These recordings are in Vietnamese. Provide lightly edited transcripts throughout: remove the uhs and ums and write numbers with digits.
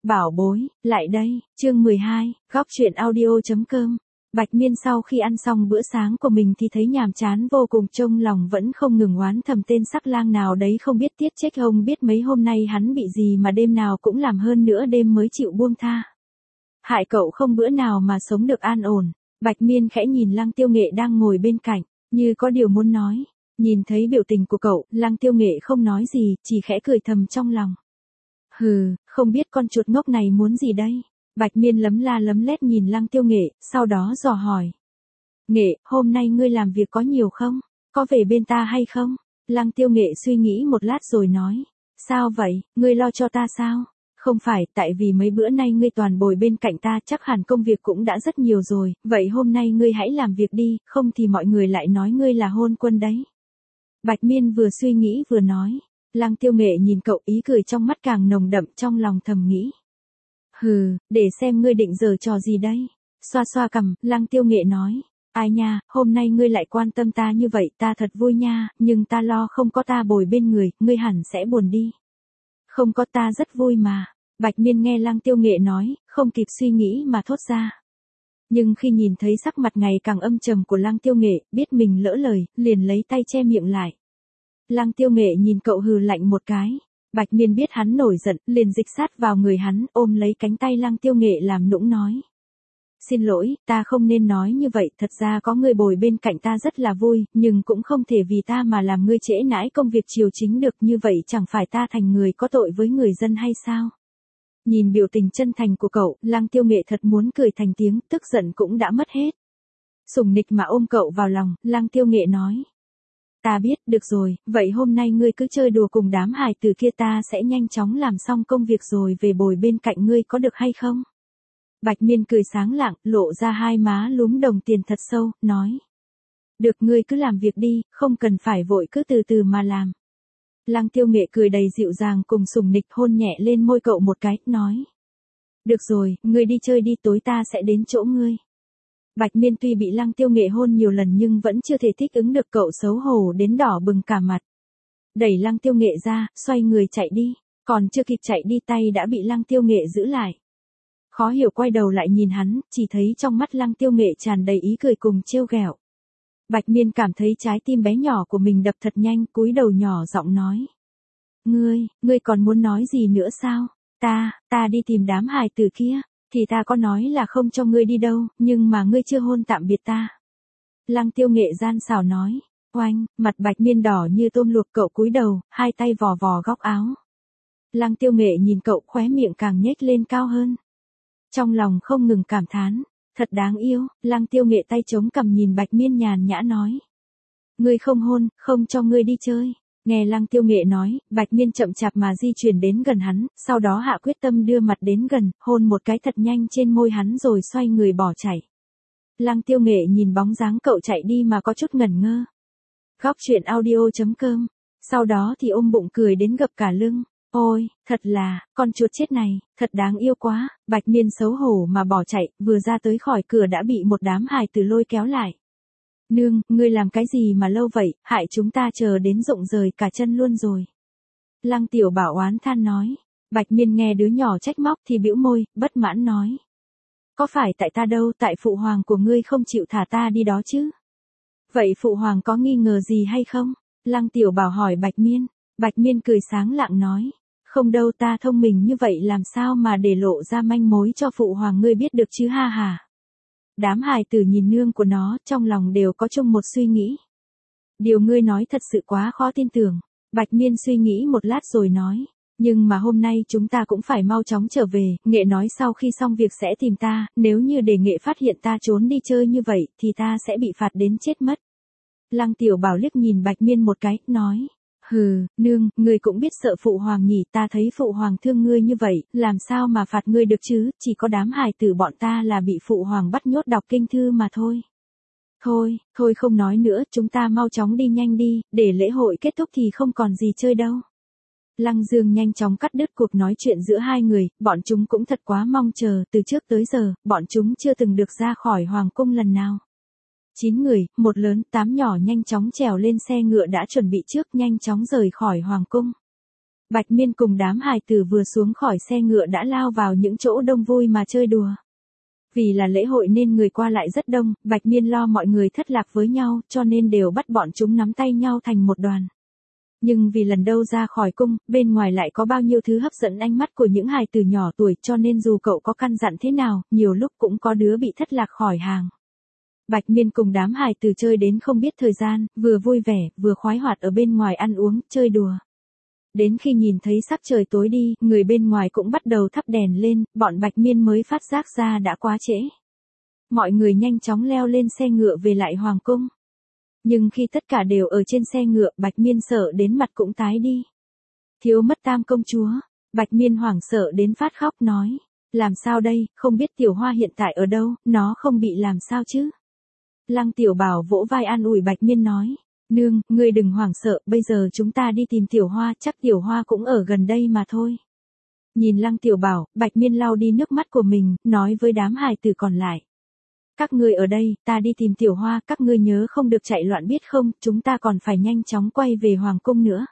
Bảo bối, lại đây, chương 12, góc truyện audio.com. Bạch Miên sau khi ăn xong bữa sáng của mình thì thấy nhàm chán vô cùng, trong lòng vẫn không ngừng oán thầm tên sắc lang nào đấy không biết tiết trách hông biết mấy hôm nay hắn bị gì mà đêm nào cũng làm hơn nữa đêm mới chịu buông tha. Hại cậu không bữa nào mà sống được an ổn. Bạch Miên khẽ nhìn Lăng Tiêu Nghệ đang ngồi bên cạnh, như có điều muốn nói. Nhìn thấy biểu tình của cậu, Lăng Tiêu Nghệ không nói gì, chỉ khẽ cười thầm trong lòng. Hừ, không biết con chuột ngốc này muốn gì đây? Bạch Miên lấm la lấm lét nhìn Lăng Tiêu Nghệ, sau đó dò hỏi. Nghệ, hôm nay ngươi làm việc có nhiều không? Có về bên ta hay không? Lăng Tiêu Nghệ suy nghĩ một lát rồi nói. Sao vậy, ngươi lo cho ta sao? Không phải, tại vì mấy bữa nay ngươi toàn bồi bên cạnh ta, chắc hẳn công việc cũng đã rất nhiều rồi, vậy hôm nay ngươi hãy làm việc đi, không thì mọi người lại nói ngươi là hôn quân đấy. Bạch Miên vừa suy nghĩ vừa nói. Lăng Tiêu Nghệ nhìn cậu, ý cười trong mắt càng nồng đậm, trong lòng thầm nghĩ. Hừ, để xem ngươi định giở trò gì đây. Xoa xoa cằm, Lăng Tiêu Nghệ nói. Ai nha, hôm nay ngươi lại quan tâm ta như vậy, ta thật vui nha, nhưng ta lo không có ta bồi bên người, ngươi hẳn sẽ buồn đi. Không có ta rất vui mà. Bạch Miên nghe Lăng Tiêu Nghệ nói, không kịp suy nghĩ mà thốt ra. Nhưng khi nhìn thấy sắc mặt ngày càng âm trầm của Lăng Tiêu Nghệ, biết mình lỡ lời, liền lấy tay che miệng lại. Lăng Tiêu Nghệ nhìn cậu hừ lạnh một cái. Bạch Miên biết hắn nổi giận, liền dịch sát vào người hắn, ôm lấy cánh tay Lăng Tiêu Nghệ làm nũng nói. Xin lỗi, ta không nên nói như vậy, thật ra có người bồi bên cạnh ta rất là vui, nhưng cũng không thể vì ta mà làm ngươi trễ nãi công việc triều chính được, như vậy chẳng phải ta thành người có tội với người dân hay sao? Nhìn biểu tình chân thành của cậu, Lăng Tiêu Nghệ thật muốn cười thành tiếng, tức giận cũng đã mất hết. Sủng nịch mà ôm cậu vào lòng, Lăng Tiêu Nghệ nói. Ta biết, được rồi, vậy hôm nay ngươi cứ chơi đùa cùng đám hài tử kia, ta sẽ nhanh chóng làm xong công việc rồi về bồi bên cạnh ngươi, có được hay không? Bạch Miên cười sáng lạng, lộ ra hai má lúm đồng tiền thật sâu, nói. Được, ngươi cứ làm việc đi, không cần phải vội, cứ từ từ mà làm. Lăng Tiêu Nghệ cười đầy dịu dàng cùng sủng nịch hôn nhẹ lên môi cậu một cái, nói. Được rồi, ngươi đi chơi đi, tối ta sẽ đến chỗ ngươi. Bạch Miên tuy bị Lăng Tiêu Nghệ hôn nhiều lần nhưng vẫn chưa thể thích ứng được, cậu xấu hổ đến đỏ bừng cả mặt. Đẩy Lăng Tiêu Nghệ ra, xoay người chạy đi, còn chưa kịp chạy đi tay đã bị Lăng Tiêu Nghệ giữ lại. Khó hiểu quay đầu lại nhìn hắn, chỉ thấy trong mắt Lăng Tiêu Nghệ tràn đầy ý cười cùng trêu ghẹo. Bạch Miên cảm thấy trái tim bé nhỏ của mình đập thật nhanh, cúi đầu nhỏ giọng nói. Ngươi còn muốn nói gì nữa sao? Ta đi tìm đám hài tử kia, thì ta có nói là không cho ngươi đi đâu, nhưng mà ngươi chưa hôn tạm biệt ta. Lăng Tiêu Nghệ gian xảo nói. Oanh, mặt Bạch Miên đỏ như tôm luộc, cậu cúi đầu, hai tay vò vò góc áo. Lăng Tiêu Nghệ nhìn cậu, khóe miệng càng nhếch lên cao hơn. Trong lòng không ngừng cảm thán, thật đáng yêu. Lăng Tiêu Nghệ tay chống cằm nhìn Bạch Miên nhàn nhã nói. Ngươi không hôn, không cho ngươi đi chơi. Nghe Lăng Tiêu Nghệ nói, Bạch Miên chậm chạp mà di chuyển đến gần hắn, sau đó hạ quyết tâm đưa mặt đến gần, hôn một cái thật nhanh trên môi hắn rồi xoay người bỏ chạy. Lăng Tiêu Nghệ nhìn bóng dáng cậu chạy đi mà có chút ngẩn ngơ. Góc truyện audio.com. Sau đó thì ôm bụng cười đến gập cả lưng. Ôi, thật là, con chuột chết này, thật đáng yêu quá. Bạch Miên xấu hổ mà bỏ chạy, vừa ra tới khỏi cửa đã bị một đám hài tử lôi kéo lại. Nương, ngươi làm cái gì mà lâu vậy, hại chúng ta chờ đến rụng rời cả chân luôn rồi. Lăng Tiểu Bảo oán than nói. Bạch Miên nghe đứa nhỏ trách móc thì bĩu môi, bất mãn nói. Có phải tại ta đâu, tại phụ hoàng của ngươi không chịu thả ta đi đó chứ? Vậy phụ hoàng có nghi ngờ gì hay không? Lăng Tiểu Bảo hỏi Bạch Miên. Bạch Miên cười sáng lạng nói. Không đâu, ta thông minh như vậy làm sao mà để lộ ra manh mối cho phụ hoàng ngươi biết được chứ, ha ha. Đám hài tử nhìn nương của nó, trong lòng đều có chung một suy nghĩ. Điều ngươi nói thật sự quá khó tin tưởng. Bạch Miên suy nghĩ một lát rồi nói. Nhưng mà hôm nay chúng ta cũng phải mau chóng trở về, Nghệ nói sau khi xong việc sẽ tìm ta, nếu như để Nghệ phát hiện ta trốn đi chơi như vậy, thì ta sẽ bị phạt đến chết mất. Lăng Tiểu Bảo liếc nhìn Bạch Miên một cái, nói. Hừ, nương, ngươi cũng biết sợ phụ hoàng nhỉ, ta thấy phụ hoàng thương ngươi như vậy, làm sao mà phạt ngươi được chứ, chỉ có đám hài tử bọn ta là bị phụ hoàng bắt nhốt đọc kinh thư mà thôi. Thôi không nói nữa, chúng ta mau chóng đi nhanh đi, để lễ hội kết thúc thì không còn gì chơi đâu. Lăng Dương nhanh chóng cắt đứt cuộc nói chuyện giữa hai người, bọn chúng cũng thật quá mong chờ, từ trước tới giờ, bọn chúng chưa từng được ra khỏi hoàng cung lần nào. 9 người, một lớn, 8 nhỏ nhanh chóng trèo lên xe ngựa đã chuẩn bị trước, nhanh chóng rời khỏi hoàng cung. Bạch Miên cùng đám hài tử vừa xuống khỏi xe ngựa đã lao vào những chỗ đông vui mà chơi đùa. Vì là lễ hội nên người qua lại rất đông, Bạch Miên lo mọi người thất lạc với nhau, cho nên đều bắt bọn chúng nắm tay nhau thành một đoàn. Nhưng vì lần đầu ra khỏi cung, bên ngoài lại có bao nhiêu thứ hấp dẫn ánh mắt của những hài tử nhỏ tuổi, cho nên dù cậu có căn dặn thế nào, nhiều lúc cũng có đứa bị thất lạc khỏi hàng. Bạch Miên cùng đám hài tử chơi đến không biết thời gian, vừa vui vẻ, vừa khoái hoạt ở bên ngoài ăn uống, chơi đùa. Đến khi nhìn thấy sắc trời tối đi, người bên ngoài cũng bắt đầu thắp đèn lên, bọn Bạch Miên mới phát giác ra đã quá trễ. Mọi người nhanh chóng leo lên xe ngựa về lại hoàng cung. Nhưng khi tất cả đều ở trên xe ngựa, Bạch Miên sợ đến mặt cũng tái đi. Thiếu mất Tam công chúa. Bạch Miên hoảng sợ đến phát khóc nói. Làm sao đây, không biết Tiểu Hoa hiện tại ở đâu, nó không bị làm sao chứ? Lăng Tiểu Bảo vỗ vai an ủi Bạch Miên nói. Nương, ngươi đừng hoảng sợ, bây giờ chúng ta đi tìm Tiểu Hoa, chắc Tiểu Hoa cũng ở gần đây mà thôi. Nhìn Lăng Tiểu Bảo, Bạch Miên lau đi nước mắt của mình, nói với đám hài tử còn lại. Các ngươi ở đây, ta đi tìm Tiểu Hoa, các ngươi nhớ không được chạy loạn biết không, chúng ta còn phải nhanh chóng quay về hoàng cung nữa.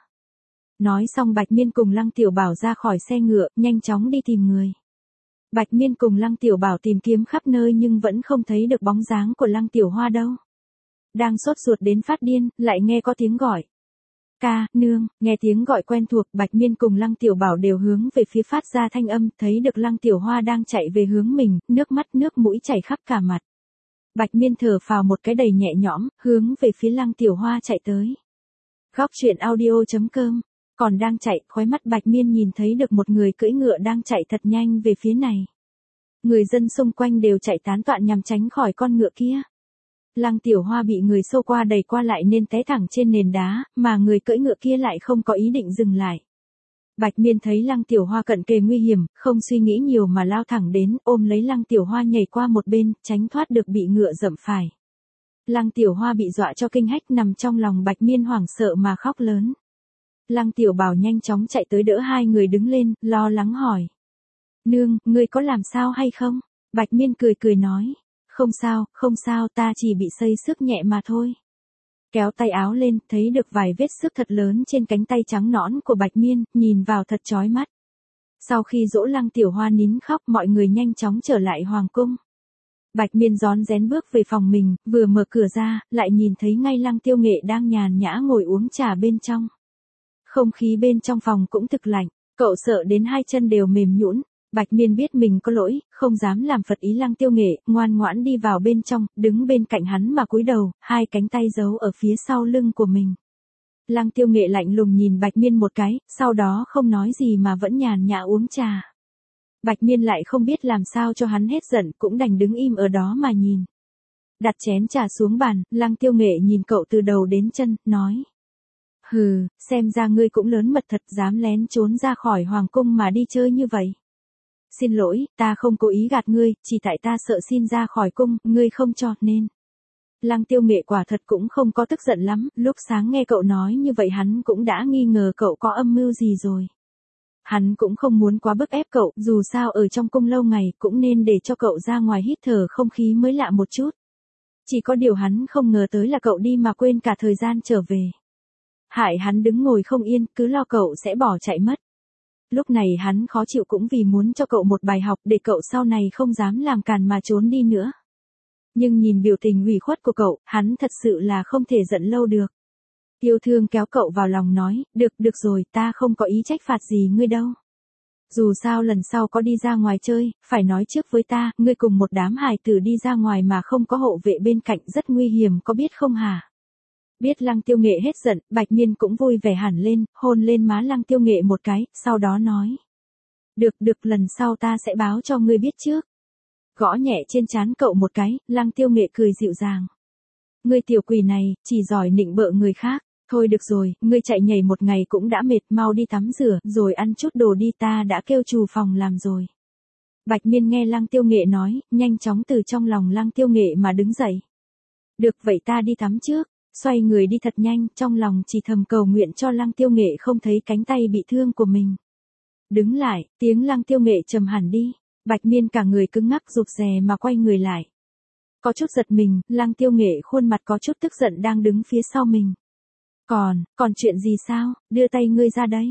Nói xong Bạch Miên cùng Lăng Tiểu Bảo ra khỏi xe ngựa, nhanh chóng đi tìm người. Bạch Miên cùng Lăng Tiểu Bảo tìm kiếm khắp nơi nhưng vẫn không thấy được bóng dáng của Lăng Tiểu Hoa đâu. Đang sốt ruột đến phát điên, lại nghe có tiếng gọi. Ca, nương, nghe tiếng gọi quen thuộc, Bạch Miên cùng Lăng Tiểu Bảo đều hướng về phía phát ra thanh âm, thấy được Lăng Tiểu Hoa đang chạy về hướng mình, nước mắt nước mũi chảy khắp cả mặt. Bạch Miên thở phào một cái đầy nhẹ nhõm, hướng về phía Lăng Tiểu Hoa chạy tới. Góc truyện audio.com. Còn đang chạy, khóe mắt Bạch Miên nhìn thấy được một người cưỡi ngựa đang chạy thật nhanh về phía này. Người dân xung quanh đều chạy tán loạn nhằm tránh khỏi con ngựa kia. Lăng Tiểu Hoa bị người xô qua đẩy qua lại nên té thẳng trên nền đá, mà người cưỡi ngựa kia lại không có ý định dừng lại. Bạch Miên thấy Lăng Tiểu Hoa cận kề nguy hiểm, không suy nghĩ nhiều mà lao thẳng đến, ôm lấy Lăng Tiểu Hoa nhảy qua một bên, tránh thoát được bị ngựa dẫm phải. Lăng Tiểu Hoa bị dọa cho kinh hách, nằm trong lòng Bạch Miên hoảng sợ mà khóc lớn. Lăng Tiểu Bảo nhanh chóng chạy tới đỡ hai người đứng lên, lo lắng hỏi. Nương, ngươi có làm sao hay không? Bạch Miên cười cười nói. Không sao, ta chỉ bị xây xước nhẹ mà thôi. Kéo tay áo lên, thấy được vài vết xước thật lớn trên cánh tay trắng nõn của Bạch Miên, nhìn vào thật chói mắt. Sau khi dỗ Lăng Tiểu Hoa nín khóc, mọi người nhanh chóng trở lại hoàng cung. Bạch Miên rón rén bước về phòng mình, vừa mở cửa ra, lại nhìn thấy ngay Lăng Tiêu Nghệ đang nhàn nhã ngồi uống trà bên trong. Không khí bên trong phòng cũng thực lạnh, cậu sợ đến hai chân đều mềm nhũn. Bạch Miên biết mình có lỗi, không dám làm phật ý Lăng Tiêu Nghệ, ngoan ngoãn đi vào bên trong, đứng bên cạnh hắn mà cúi đầu, hai cánh tay giấu ở phía sau lưng của mình. Lăng Tiêu Nghệ lạnh lùng nhìn Bạch Miên một cái, sau đó không nói gì mà vẫn nhàn nhã uống trà. Bạch Miên lại không biết làm sao cho hắn hết giận, cũng đành đứng im ở đó mà nhìn. Đặt chén trà xuống bàn, Lăng Tiêu Nghệ nhìn cậu từ đầu đến chân, nói. Hừ, xem ra ngươi cũng lớn mật thật, dám lén trốn ra khỏi hoàng cung mà đi chơi như vậy. Xin lỗi, ta không cố ý gạt ngươi, chỉ tại ta sợ xin ra khỏi cung, ngươi không cho nên. Lăng Tiêu Nghệ quả thật cũng không có tức giận lắm, lúc sáng nghe cậu nói như vậy hắn cũng đã nghi ngờ cậu có âm mưu gì rồi. Hắn cũng không muốn quá bức ép cậu, dù sao ở trong cung lâu ngày cũng nên để cho cậu ra ngoài hít thở không khí mới lạ một chút. Chỉ có điều hắn không ngờ tới là cậu đi mà quên cả thời gian trở về. Hại hắn đứng ngồi không yên, cứ lo cậu sẽ bỏ chạy mất. Lúc này hắn khó chịu cũng vì muốn cho cậu một bài học để cậu sau này không dám làm càn mà trốn đi nữa. Nhưng nhìn biểu tình ủy khuất của cậu, hắn thật sự là không thể giận lâu được. Yêu thương kéo cậu vào lòng nói, được rồi, ta không có ý trách phạt gì ngươi đâu. Dù sao lần sau có đi ra ngoài chơi, phải nói trước với ta, ngươi cùng một đám hài tử đi ra ngoài mà không có hộ vệ bên cạnh rất nguy hiểm có biết không hả? Biết Lăng Tiêu Nghệ hết giận, Bạch Miên cũng vui vẻ hẳn lên, hôn lên má Lăng Tiêu Nghệ một cái, sau đó nói. Được, lần sau ta sẽ báo cho ngươi biết trước. Gõ nhẹ trên trán cậu một cái, Lăng Tiêu Nghệ cười dịu dàng. Ngươi tiểu quỷ này, chỉ giỏi nịnh bợ người khác. Thôi được rồi, ngươi chạy nhảy một ngày cũng đã mệt, mau đi tắm rửa, rồi ăn chút đồ đi, ta đã kêu trù phòng làm rồi. Bạch Miên nghe Lăng Tiêu Nghệ nói, nhanh chóng từ trong lòng Lăng Tiêu Nghệ mà đứng dậy. Được vậy ta đi tắm trước. Xoay người đi thật nhanh, trong lòng chỉ thầm cầu nguyện cho Lăng Tiêu Nghệ không thấy cánh tay bị thương của mình. Đứng lại, tiếng Lăng Tiêu Nghệ trầm hẳn đi, Bạch Miên cả người cứng ngắc rụt rè mà quay người lại. Có chút giật mình, Lăng Tiêu Nghệ khuôn mặt có chút tức giận đang đứng phía sau mình. Còn chuyện gì sao, đưa tay ngươi ra đây.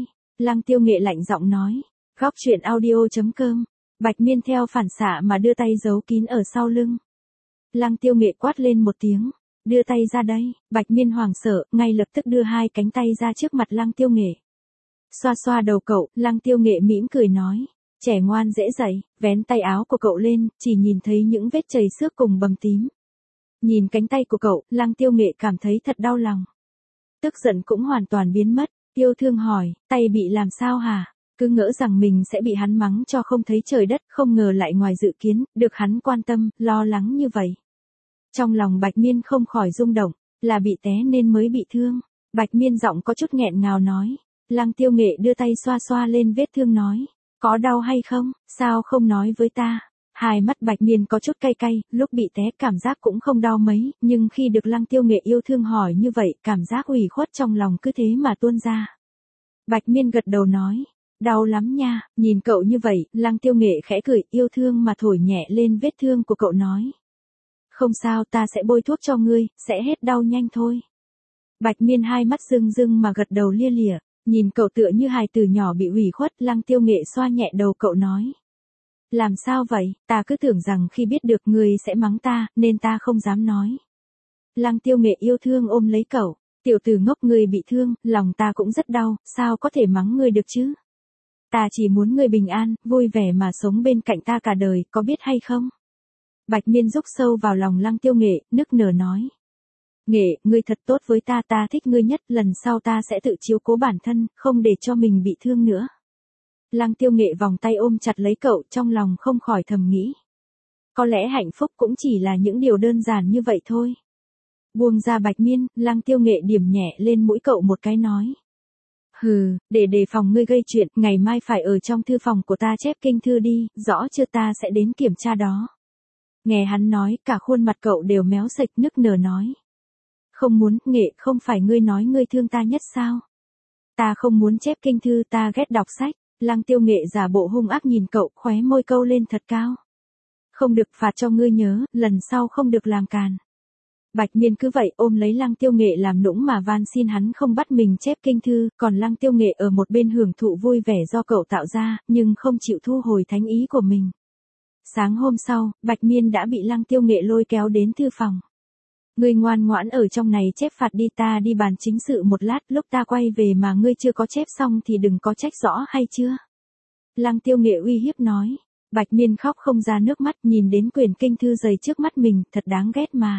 Lăng Tiêu Nghệ lạnh giọng nói. Góc chuyện audio.com. Bạch Miên theo phản xạ mà đưa tay giấu kín ở sau lưng. Lăng Tiêu Nghệ quát lên một tiếng. Đưa tay ra đây. Bạch Miên hoảng sợ, ngay lập tức đưa hai cánh tay ra trước mặt Lăng Tiêu Nghệ. Xoa xoa đầu cậu, Lăng Tiêu Nghệ mỉm cười nói. Trẻ ngoan dễ dạy, vén tay áo của cậu lên, chỉ nhìn thấy những vết chảy xước cùng bầm tím. Nhìn cánh tay của cậu, Lăng Tiêu Nghệ cảm thấy thật đau lòng. Tức giận cũng hoàn toàn biến mất, yêu thương hỏi, tay bị làm sao hả? Cứ ngỡ rằng mình sẽ bị hắn mắng cho không thấy trời đất, không ngờ lại ngoài dự kiến, được hắn quan tâm, lo lắng như vậy. Trong lòng Bạch Miên không khỏi rung động, là bị té nên mới bị thương. Bạch Miên giọng có chút nghẹn ngào nói. Lăng Tiêu Nghệ đưa tay xoa xoa lên vết thương nói. Có đau hay không, sao không nói với ta? Hai mắt Bạch Miên có chút cay cay, lúc bị té cảm giác cũng không đau mấy, nhưng khi được Lăng Tiêu Nghệ yêu thương hỏi như vậy, cảm giác ủy khuất trong lòng cứ thế mà tuôn ra. Bạch Miên gật đầu nói. Đau lắm nha, nhìn cậu như vậy, Lăng Tiêu Nghệ khẽ cười, yêu thương mà thổi nhẹ lên vết thương của cậu nói. Không sao, ta sẽ bôi thuốc cho ngươi, sẽ hết đau nhanh thôi. Bạch Miên hai mắt rưng rưng mà gật đầu lia lịa, nhìn cậu tựa như hài tử nhỏ bị ủy khuất, Lăng Tiêu Nghệ xoa nhẹ đầu cậu nói. Làm sao vậy, ta cứ tưởng rằng khi biết được ngươi sẽ mắng ta, nên ta không dám nói. Lăng Tiêu Nghệ yêu thương ôm lấy cậu, tiểu tử ngốc ngươi bị thương, lòng ta cũng rất đau, sao có thể mắng ngươi được chứ? Ta chỉ muốn ngươi bình an, vui vẻ mà sống bên cạnh ta cả đời, có biết hay không? Bạch Miên rúc sâu vào lòng Lăng Tiêu Nghệ, nức nở nói. Nghệ, ngươi thật tốt với ta, ta thích ngươi nhất, lần sau ta sẽ tự chiếu cố bản thân, không để cho mình bị thương nữa. Lăng Tiêu Nghệ vòng tay ôm chặt lấy cậu, trong lòng không khỏi thầm nghĩ. Có lẽ hạnh phúc cũng chỉ là những điều đơn giản như vậy thôi. Buông ra Bạch Miên, Lăng Tiêu Nghệ điểm nhẹ lên mũi cậu một cái nói. Hừ, để đề phòng ngươi gây chuyện, ngày mai phải ở trong thư phòng của ta chép kinh thư đi, rõ chưa, ta sẽ đến kiểm tra đó. Nghe hắn nói, cả khuôn mặt cậu đều méo sạch, nức nở nói. Không muốn, Nghệ, không phải ngươi nói ngươi thương ta nhất sao? Ta không muốn chép kinh thư, ta ghét đọc sách. Lăng Tiêu Nghệ giả bộ hung ác nhìn cậu, khóe môi câu lên thật cao. Không được, phạt cho ngươi nhớ, lần sau không được làm càn. Bạch Miên cứ vậy ôm lấy Lăng Tiêu Nghệ làm nũng mà van xin hắn không bắt mình chép kinh thư, còn Lăng Tiêu Nghệ ở một bên hưởng thụ vui vẻ do cậu tạo ra, nhưng không chịu thu hồi thánh ý của mình. Sáng hôm sau, Bạch Miên đã bị Lăng Tiêu Nghệ lôi kéo đến thư phòng. Ngươi ngoan ngoãn ở trong này chép phạt đi, ta đi bàn chính sự một lát, lúc ta quay về mà ngươi chưa có chép xong thì đừng có trách rõ hay chưa? Lăng Tiêu Nghệ uy hiếp nói. Bạch Miên khóc không ra nước mắt, nhìn đến quyển kinh thư dày trước mắt mình, thật đáng ghét mà.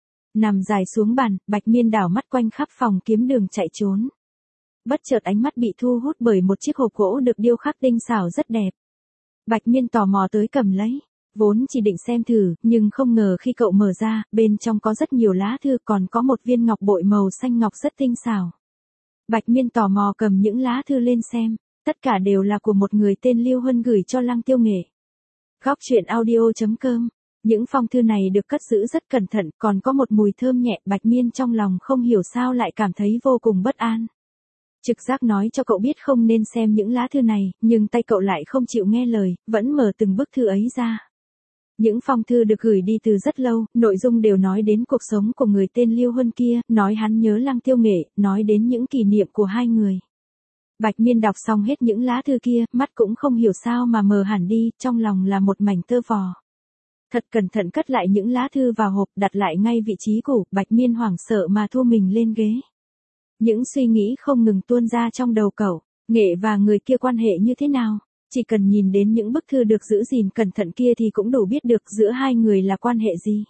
Nằm dài xuống bàn, Bạch Miên đảo mắt quanh khắp phòng kiếm đường chạy trốn. Bất chợt ánh mắt bị thu hút bởi một chiếc hộp gỗ được điêu khắc tinh xảo rất đẹp. Bạch Miên tò mò tới cầm lấy. Vốn chỉ định xem thử, nhưng không ngờ khi cậu mở ra, bên trong có rất nhiều lá thư, còn có một viên ngọc bội màu xanh ngọc rất tinh xảo. Bạch Miên tò mò cầm những lá thư lên xem, tất cả đều là của một người tên Lưu Huân gửi cho Lăng Tiêu Nghệ. Góc chuyện audio.com. Những phong thư này được cất giữ rất cẩn thận, còn có một mùi thơm nhẹ, Bạch Miên trong lòng không hiểu sao lại cảm thấy vô cùng bất an. Trực giác nói cho cậu biết không nên xem những lá thư này, nhưng tay cậu lại không chịu nghe lời, vẫn mở từng bức thư ấy ra. Những phong thư được gửi đi từ rất lâu, nội dung đều nói đến cuộc sống của người tên Lưu Huân kia, nói hắn nhớ Lăng Tiêu Nghệ, nói đến những kỷ niệm của hai người. Bạch Miên đọc xong hết những lá thư kia, mắt cũng không hiểu sao mà mờ hẳn đi, trong lòng là một mảnh tơ vò. Thật cẩn thận cất lại những lá thư vào hộp, đặt lại ngay vị trí cũ, Bạch Miên hoảng sợ mà thu mình lên ghế. Những suy nghĩ không ngừng tuôn ra trong đầu cậu, Nghệ và người kia quan hệ như thế nào? Chỉ cần nhìn đến những bức thư được giữ gìn cẩn thận kia thì cũng đủ biết được giữa hai người là quan hệ gì.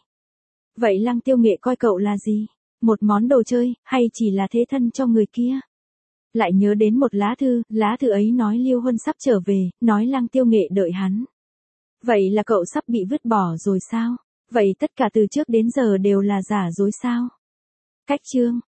Vậy Lăng Tiêu Nghệ coi cậu là gì? Một món đồ chơi, hay chỉ là thế thân cho người kia? Lại nhớ đến một lá thư ấy nói Lưu Huân sắp trở về, nói Lăng Tiêu Nghệ đợi hắn. Vậy là cậu sắp bị vứt bỏ rồi sao? Vậy tất cả từ trước đến giờ đều là giả dối sao? Cách chương